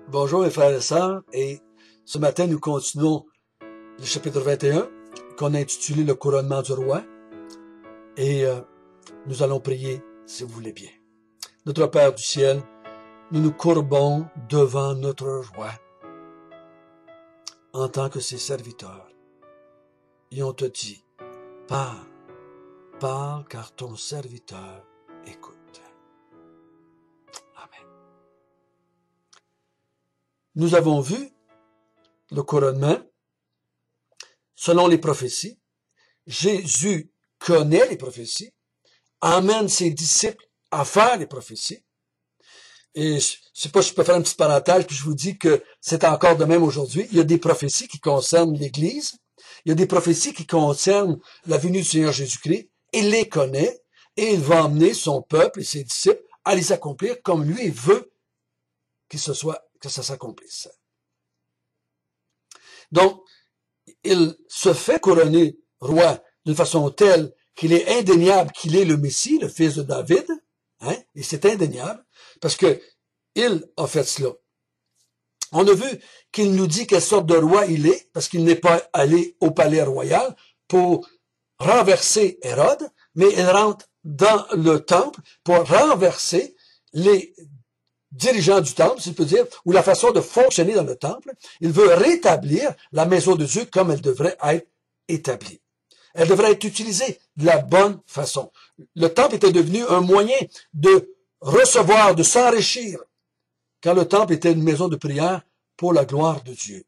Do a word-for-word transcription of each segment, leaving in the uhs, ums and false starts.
Bonjour mes frères et sœurs, et ce matin nous continuons le chapitre vingt et un qu'on a intitulé le couronnement du roi, et euh, nous allons prier si vous voulez bien. Notre Père du ciel, nous nous courbons devant notre roi en tant que ses serviteurs, et on te dit, parle, parle car ton serviteur écoute. Amen. Nous avons vu le couronnement selon les prophéties. Jésus connaît les prophéties, emmène ses disciples à faire les prophéties. Et je sais pas si je peux faire une petite parenthèse, puis je vous dis que c'est encore de même aujourd'hui. Il y a des prophéties qui concernent l'Église. Il y a des prophéties qui concernent la venue du Seigneur Jésus-Christ. Il les connaît et il va emmener son peuple et ses disciples à les accomplir comme lui veut que ce soit, que ça s'accomplisse. Donc, il se fait couronner roi d'une façon telle qu'il est indéniable qu'il est le Messie, le fils de David, hein, et c'est indéniable, parce que il a fait cela. On a vu qu'il nous dit quelle sorte de roi il est, parce qu'il n'est pas allé au palais royal pour renverser Hérode, mais il rentre dans le temple pour renverser les dirigeants du temple, si je peux dire, ou la façon de fonctionner dans le temple. Il veut rétablir la maison de Dieu comme elle devrait être établie. Elle devrait être utilisée de la bonne façon. Le temple était devenu un moyen de recevoir, de s'enrichir, quand le temple était une maison de prière pour la gloire de Dieu.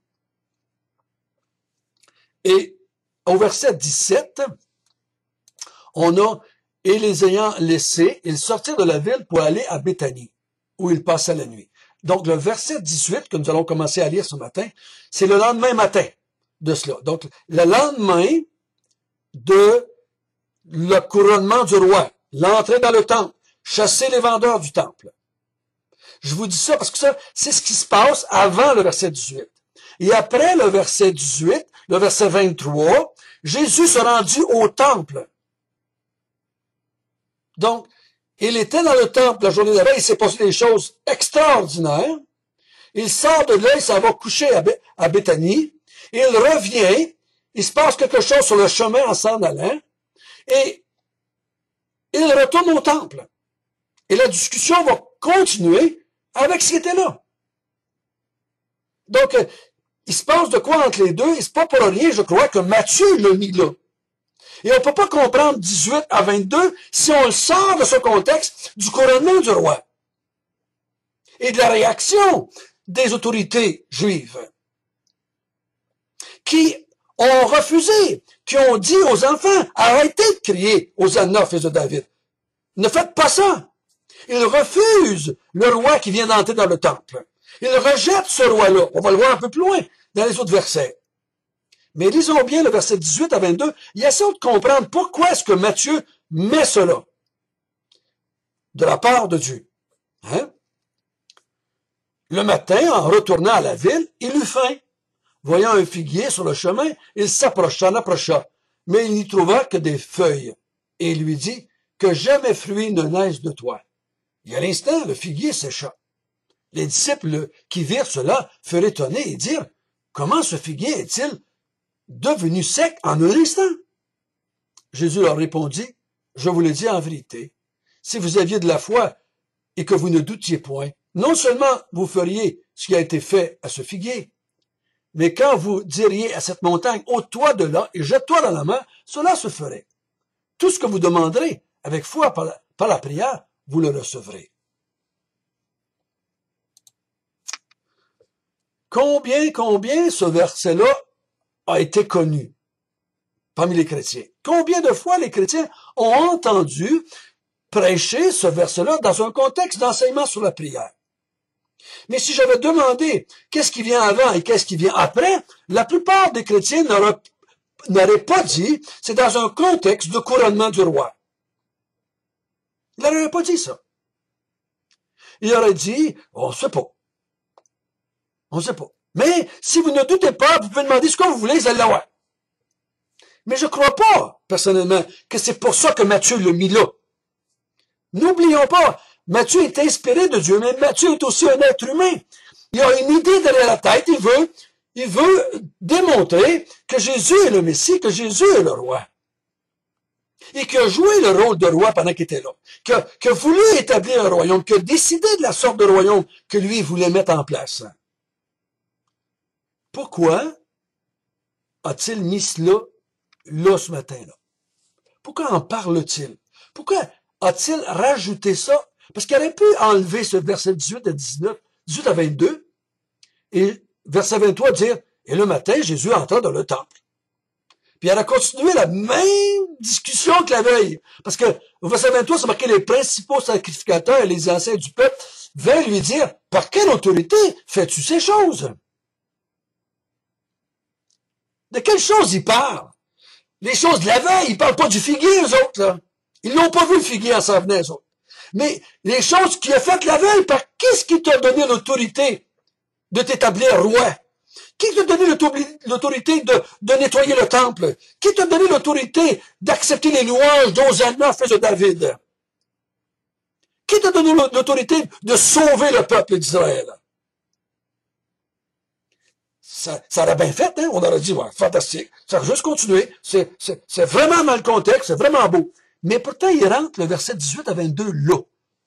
Et au verset dix-sept, on a « Et les ayant laissés, ils sortirent de la ville pour aller à Béthanie, où ils passaient la nuit. » Donc, le verset dix-huit que nous allons commencer à lire ce matin, c'est le lendemain matin de cela. Donc, le lendemain de le couronnement du roi, l'entrée dans le temple, chasser les vendeurs du temple. Je vous dis ça parce que ça, c'est ce qui se passe avant le verset dix-huit. Et après le verset dix-huit, le verset vingt-trois, Jésus se rendit au temple. Donc, il était dans le temple la journée d'avant, il s'est passé des choses extraordinaires. Il sort de là, il s'en va coucher à Béthanie. Il revient, il se passe quelque chose sur le chemin en s'en allant, et il retourne au temple. Et la discussion va continuer avec ce qui était là. Donc, il se passe de quoi entre les deux? Et c'est pas pour rien, je crois, que Matthieu l'a mis là. Et on ne peut pas comprendre dix-huit à vingt-deux si on le sort de ce contexte du couronnement du roi et de la réaction des autorités juives qui ont refusé, qui ont dit aux enfants, arrêtez de crier aux Anna, fils de David. Ne faites pas ça. Ils refusent le roi qui vient d'entrer dans le temple. Ils rejettent ce roi-là. On va le voir un peu plus loin dans les autres versets. Mais lisons bien le verset dix-huit à vingt-deux. Il essaie de comprendre pourquoi est-ce que Matthieu met cela de la part de Dieu. Hein? Le matin, en retournant à la ville, il eut faim. Voyant un figuier sur le chemin, il s'approcha, approcha, mais il n'y trouva que des feuilles. Et il lui dit, que jamais fruit ne naisse de toi. Et à l'instant, le figuier sécha. Les disciples qui virent cela furent étonnés et dirent, comment ce figuier est-il devenu sec en un instant? Jésus leur répondit, je vous le dis en vérité, si vous aviez de la foi et que vous ne doutiez point, non seulement vous feriez ce qui a été fait à ce figuier, mais quand vous diriez à cette montagne, ôte-toi de là et jette-toi dans la mer, cela se ferait. Tout ce que vous demanderez avec foi par la, par la prière, vous le recevrez. Combien, combien ce verset-là a été connu parmi les chrétiens? Combien de fois les chrétiens ont entendu prêcher ce verset-là dans un contexte d'enseignement sur la prière? Mais si j'avais demandé qu'est-ce qui vient avant et qu'est-ce qui vient après, la plupart des chrétiens n'auraient pas dit c'est dans un contexte de couronnement du roi. Ils n'auraient pas dit ça. Ils auraient dit on ne sait pas. On ne sait pas. Mais si vous ne doutez pas, vous pouvez demander ce que vous voulez, vous allez l'avoir. Mais je ne crois pas, personnellement, que c'est pour ça que Matthieu l'a mis là. N'oublions pas, Matthieu est inspiré de Dieu, mais Matthieu est aussi un être humain. Il a une idée derrière la tête, il veut, il veut démontrer que Jésus est le Messie, que Jésus est le roi. Et qui a joué le rôle de roi pendant qu'il était là. Qui a, qui a voulu établir un royaume, qui a décidé de la sorte de royaume que lui voulait mettre en place. Pourquoi a-t-il mis cela là ce matin-là? Pourquoi en parle-t-il? Pourquoi a-t-il rajouté ça? Parce qu'il aurait pu enlever ce verset dix-huit à dix-neuf, dix-huit à vingt-deux, et verset vingt-trois dire, et le matin, Jésus entra dans le temple. Puis elle a continué la même discussion que la veille. Parce que au verset vingt-trois, c'est marqué les principaux sacrificateurs et les anciens du peuple veulent lui dire, par quelle autorité fais-tu ces choses? De quelles choses il parle? Les choses de la veille, ils parlent pas du figuier, eux autres, là. Ils n'ont pas vu le figuier en s'en venant, eux autres. Mais les choses qu'il a faites la veille, par qu'est-ce qui t'a donné l'autorité de t'établir roi? Qui t'a donné l'autorité de, de nettoyer le temple? Qui t'a donné l'autorité d'accepter les louanges d'Hosanna, fils de David? Qui t'a donné l'autorité de sauver le peuple d'Israël? Ça, ça aurait bien fait, hein? On aurait dit, ouais, fantastique. Ça aurait juste continué. C'est, c'est, c'est vraiment dans le contexte, c'est vraiment beau. Mais pourtant, il rentre le verset dix-huit à vingt-deux là.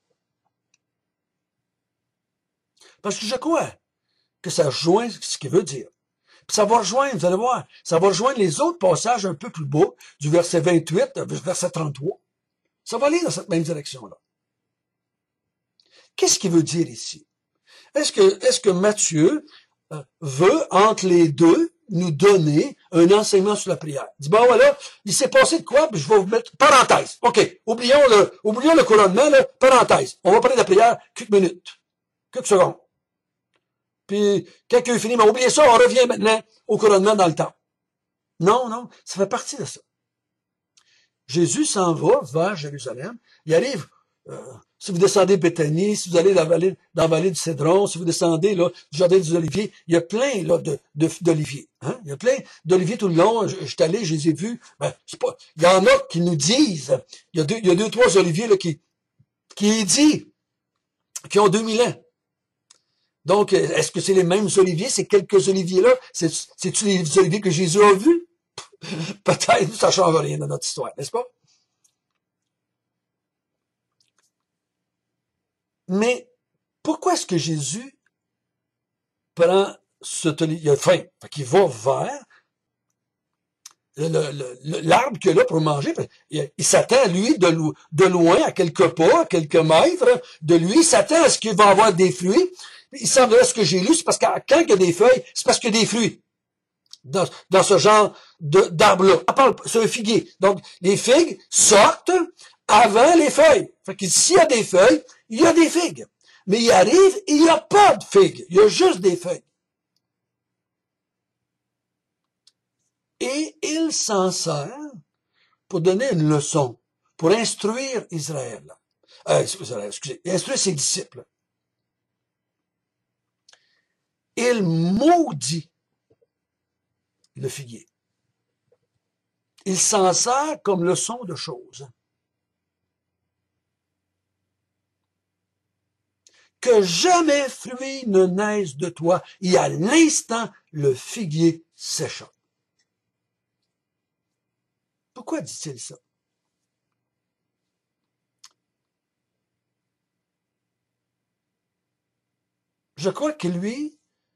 Parce que je crois que ça rejoint ce qu'il veut dire. Puis ça va rejoindre, vous allez voir, ça va rejoindre les autres passages un peu plus beaux, du verset vingt-huit au verset trente-trois. Ça va aller dans cette même direction-là. Qu'est-ce qu'il veut dire ici? Est-ce que, est-ce que Matthieu euh, veut, entre les deux, nous donner un enseignement sur la prière? Il dit, bon voilà, il s'est passé de quoi? Puis je vais vous mettre, parenthèse. OK, oublions le, oublions le couronnement, là, parenthèse. On va parler de la prière quelques minutes, quelques secondes. Puis, quand il a fini, mais oubliez ça, on revient maintenant au couronnement dans le temps. Non, non, ça fait partie de ça. Jésus s'en va vers Jérusalem. Il arrive, euh, si vous descendez Béthanie, si vous allez dans la vallée, dans la vallée du Cédron, si vous descendez là, du jardin des Oliviers, il y a plein là, de, de, d'oliviers. Hein? Il y a plein d'oliviers tout le long. Je, je suis allé, je les ai vus. Ben, c'est pas, il y en a qui nous disent, il y a deux, il y a deux trois oliviers là, qui, qui dit, qui ont deux mille ans. Donc, est-ce que c'est les mêmes oliviers, ces quelques oliviers-là? C'est-tu les oliviers que Jésus a vus? Peut-être, ça ne change rien dans notre histoire, n'est-ce pas? Mais, pourquoi est-ce que Jésus prend cet olivier? Il a faim, fait qu'il va vers l'arbre qu'il a là pour manger. Il, il s'attend, lui, de, de loin, à quelques pas, à quelques mètres de lui, il s'attend à ce qu'il va avoir des fruits. Il semblerait, ce que j'ai lu, c'est parce que quand il y a des feuilles, c'est parce qu'il y a des fruits. Dans, dans ce genre d'arbre-là. On parle, c'est un figuier. Donc, les figues sortent avant les feuilles. Fait que s'il y a des feuilles, il y a des figues. Mais il arrive, il n'y a pas de figues. Il y a juste des feuilles. Et il s'en sert pour donner une leçon, pour instruire Israël. Euh, excusez, instruire ses disciples. Il maudit le figuier. Il s'en sert comme leçon de choses. Que jamais fruit ne naisse de toi, et à l'instant, le figuier sécha. Pourquoi dit-il ça? Je crois que lui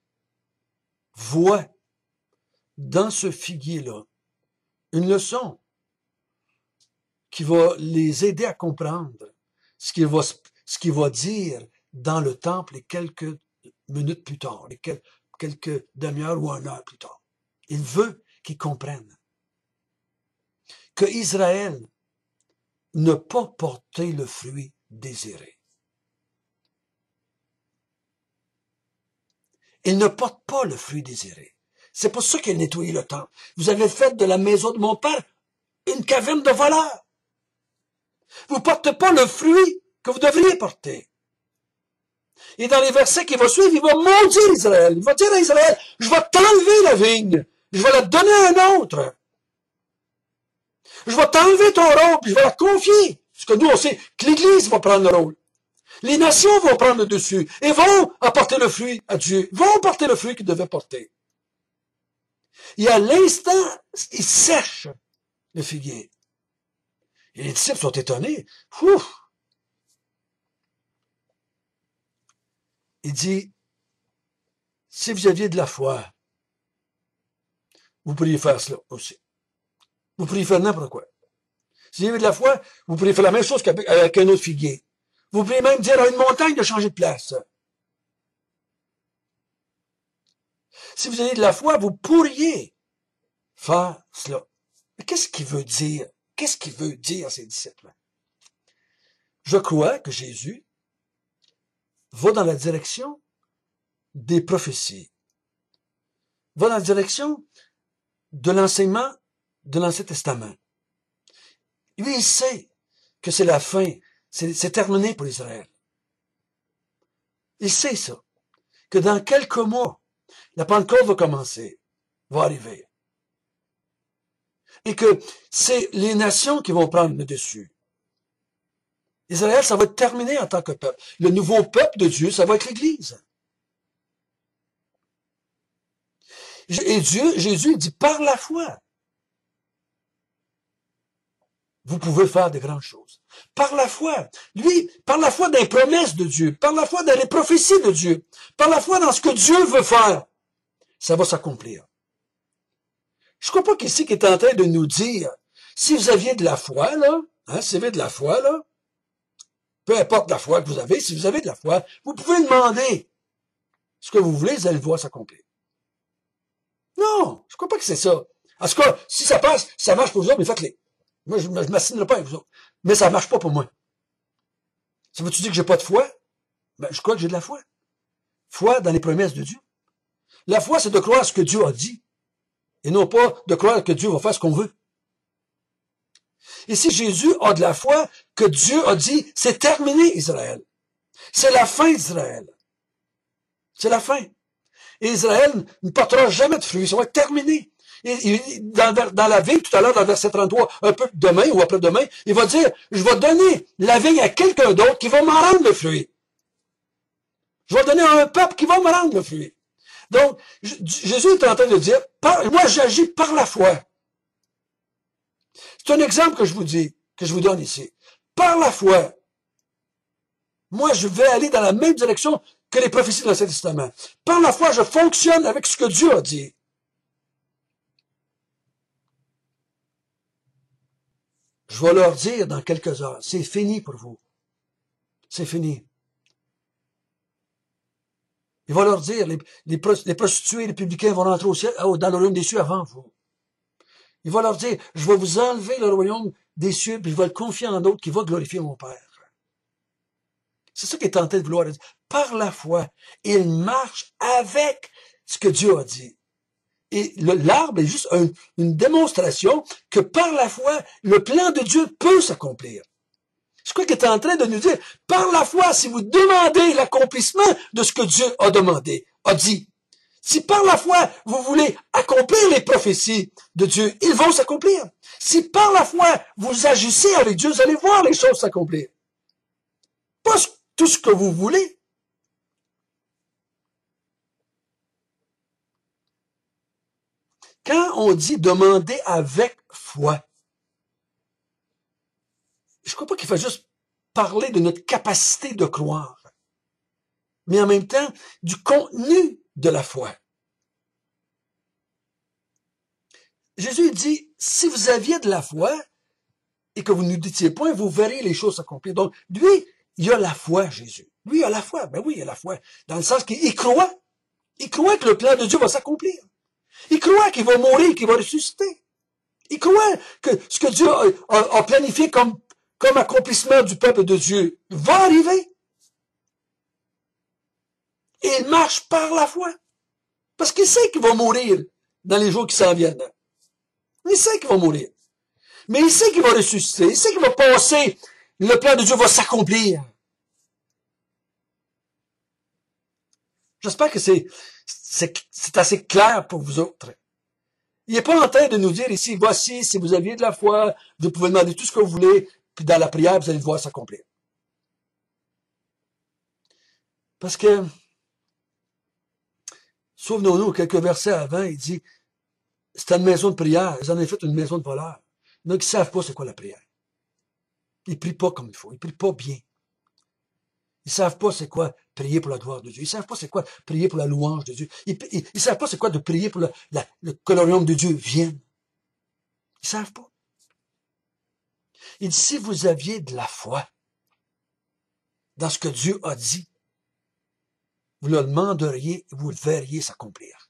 voit dans ce figuier-là une leçon qui va les aider à comprendre ce qu'il va, ce qu'il va dire dans le temple et quelques minutes plus tard, et quelques, quelques demi-heures ou une heure plus tard. Il veut qu'ils comprennent que Israël n'a pas porté le fruit désiré. Il ne porte pas le fruit désiré. C'est pour ça qu'il a nettoyé le temple. Vous avez fait de la maison de mon père une caverne de voleurs. Vous ne portez pas le fruit que vous devriez porter. Et dans les versets qui vont suivre, il va maudire Israël. Il va dire à Israël, je vais t'enlever la vigne. Je vais la donner à un autre. Je vais t'enlever ton rôle, puis je vais la confier. Parce que nous, on sait que l'Église va prendre le rôle. Les nations vont prendre le dessus et vont apporter le fruit à Dieu, vont porter le fruit qu'ils devaient porter. Et à l'instant, ils sèchent le figuier. Et les disciples sont étonnés. Ouf! Il dit, si vous aviez de la foi, vous pourriez faire cela aussi. Vous pourriez faire n'importe quoi. Si vous avez de la foi, vous pourriez faire la même chose qu'avec avec un autre figuier. Vous pourriez même dire à une montagne de changer de place. Si vous avez de la foi, vous pourriez faire cela. Mais qu'est-ce qu'il veut dire? Qu'est-ce qu'il veut dire à ses disciples? Je crois que Jésus va dans la direction des prophéties, va dans la direction de l'enseignement de l'Ancien Testament. Lui, il sait que c'est la fin, c'est terminé pour Israël. Il sait ça, que dans quelques mois, la Pentecôte va commencer, va arriver. Et que c'est les nations qui vont prendre le dessus. Israël, ça va être terminé en tant que peuple. Le nouveau peuple de Dieu, ça va être l'Église. Et Dieu, Jésus dit, par la foi, vous pouvez faire de grandes choses. Par la foi. Lui, par la foi dans les promesses de Dieu, par la foi dans les prophéties de Dieu, par la foi dans ce que Dieu veut faire, ça va s'accomplir. Je ne crois pas qu'ici qu'il est en train de nous dire, si vous aviez de la foi, là, hein, si vous avez de la foi, là, peu importe la foi que vous avez, si vous avez de la foi, vous pouvez demander ce que vous voulez, vous allez le voir s'accomplir. Non, je ne crois pas que c'est ça. En tout cas, si ça passe, si ça marche pour vous autres, mais faites-les. Moi, je ne m'assinerai pas avec vous autres. Mais ça ne marche pas pour moi. Ça veut-tu dire que j'ai pas de foi? Ben, je crois que j'ai de la foi. Foi dans les promesses de Dieu. La foi, c'est de croire ce que Dieu a dit. Et non pas de croire que Dieu va faire ce qu'on veut. Et si Jésus a de la foi, que Dieu a dit, c'est terminé Israël. C'est la fin d'Israël. C'est la fin. Et Israël ne portera jamais de fruits. Ça va être terminé. Et, dans, dans la vigne, tout à l'heure, dans le verset trente-trois, un peu demain ou après-demain, il va dire, je vais donner la vigne à quelqu'un d'autre qui va m'en rendre le fruit. Je vais donner à un peuple qui va me rendre le fruit. Donc, Jésus est en train de dire, par, moi j'agis par la foi. C'est un exemple que je vous dis, que je vous donne ici. Par la foi, moi je vais aller dans la même direction que les prophéties de l'Ancien Testament. Par la foi, je fonctionne avec ce que Dieu a dit. Je vais leur dire dans quelques heures, c'est fini pour vous. C'est fini. Il va leur dire, les, les, les prostituées, les publicains vont rentrer au ciel, oh, dans le royaume des cieux avant vous. Il va leur dire, je vais vous enlever le royaume des cieux, puis je vais le confier en d'autres qui vont glorifier mon Père. C'est ça qu'il est en train de vouloir dire. Par la foi, il marche avec ce que Dieu a dit. Et l'arbre est juste un, une démonstration que par la foi, le plan de Dieu peut s'accomplir. C'est quoi qu'il est en train de nous dire? Par la foi, si vous demandez l'accomplissement de ce que Dieu a demandé, a dit, si par la foi, vous voulez accomplir les prophéties de Dieu, ils vont s'accomplir. Si par la foi, vous agissez avec Dieu, vous allez voir les choses s'accomplir. Pas tout ce que vous voulez. Quand on dit demander avec foi, je ne crois pas qu'il faut juste parler de notre capacité de croire, mais en même temps du contenu de la foi. Jésus dit, si vous aviez de la foi et que vous ne doutiez point, vous verrez les choses s'accomplir. Donc, lui, il a la foi, Jésus. Lui, il a la foi. Ben oui, il a la foi. Dans le sens qu'il croit. Il croit que le plan de Dieu va s'accomplir. Il croit qu'il va mourir, qu'il va ressusciter. Il croit que ce que Dieu a, a, a planifié comme, comme accomplissement du peuple de Dieu va arriver. Et il marche par la foi. Parce qu'il sait qu'il va mourir dans les jours qui s'en viennent. Il sait qu'il va mourir. Mais il sait qu'il va ressusciter. Il sait qu'il va passer. Le plan de Dieu va s'accomplir. J'espère que c'est c'est assez clair pour vous autres. Il n'est pas en train de nous dire ici, voici, si vous aviez de la foi, vous pouvez demander tout ce que vous voulez, puis dans la prière, vous allez le voir s'accomplir. Parce que, souvenons-nous, quelques versets avant, il dit, c'était une maison de prière, ils en ont fait une maison de voleurs. Donc, ils ne savent pas c'est quoi la prière. Ils ne prient pas comme il faut, ils ne prient pas bien. Ils ne savent pas c'est quoi prier pour la gloire de Dieu. Ils ne savent pas c'est quoi prier pour la louange de Dieu. Ils ne savent pas c'est quoi de prier pour la, la, le, que le royaume de Dieu vienne. Ils ne savent pas. Il dit, si vous aviez de la foi dans ce que Dieu a dit, vous le demanderiez et vous le verriez s'accomplir.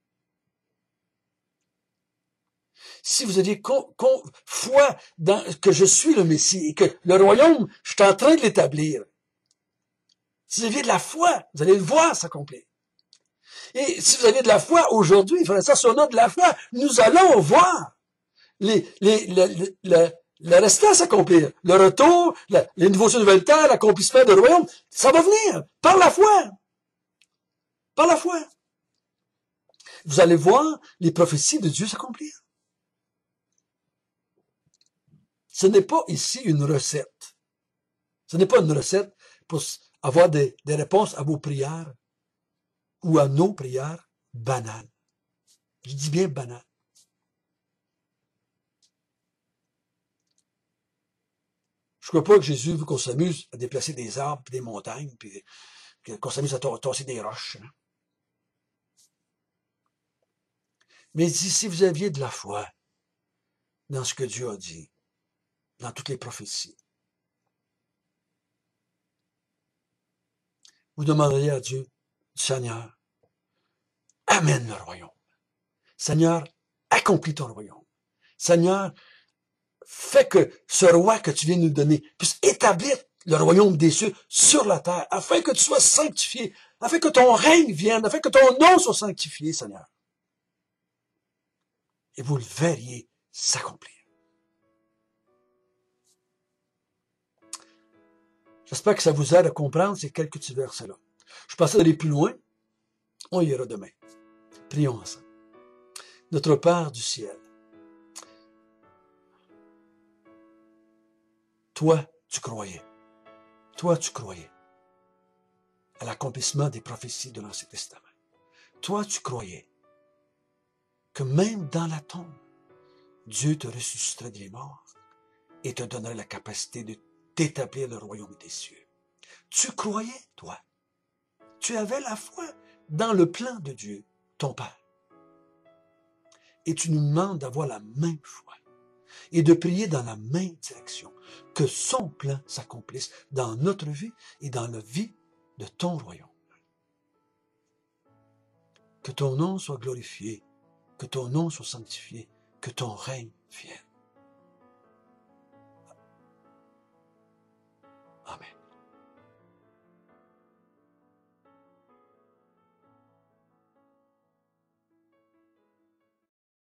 Si vous aviez con, con, foi dans que je suis le Messie et que le royaume, je suis en train de l'établir, si vous aviez de la foi, vous allez le voir s'accomplir. Et si vous avez de la foi aujourd'hui, frère, ça, si on a de la foi, nous allons voir les, les, les, les, les le restant s'accomplir. Le retour, la, les nouveaux cieux, nouvelles terres, l'accomplissement du royaume, ça va venir par la foi. Par la foi. Vous allez voir les prophéties de Dieu s'accomplir. Ce n'est pas ici une recette. Ce n'est pas une recette pour avoir des, des réponses à vos prières ou à nos prières banales. Je dis bien banales. Je ne crois pas que Jésus veut qu'on s'amuse à déplacer des arbres, puis des montagnes, puis qu'on s'amuse à tasser des roches. Hein. Mais il dit, si vous aviez de la foi dans ce que Dieu a dit, dans toutes les prophéties, vous demanderiez à Dieu, Seigneur, amène le royaume. Seigneur, accomplis ton royaume. Seigneur, fais que ce roi que tu viens de nous donner puisse établir le royaume des cieux sur la terre, afin que tu sois sanctifié, afin que ton règne vienne, afin que ton nom soit sanctifié, Seigneur. Et vous le verriez s'accomplir. J'espère que ça vous aide à comprendre ces quelques petits versets-là. Je pensais d'aller plus loin. On y ira demain. Prions ensemble. Notre Père du ciel, toi, tu croyais. Toi, tu croyais à l'accomplissement des prophéties de l'Ancien Testament. Toi, tu croyais que même dans la tombe, Dieu te ressusciterait des morts et te donnerait la capacité de d'établir le royaume des cieux. Tu croyais, toi. Tu avais la foi dans le plan de Dieu, ton Père. Et tu nous demandes d'avoir la même foi et de prier dans la même direction, que son plan s'accomplisse dans notre vie et dans la vie de ton royaume. Que ton nom soit glorifié, que ton nom soit sanctifié, que ton règne vienne.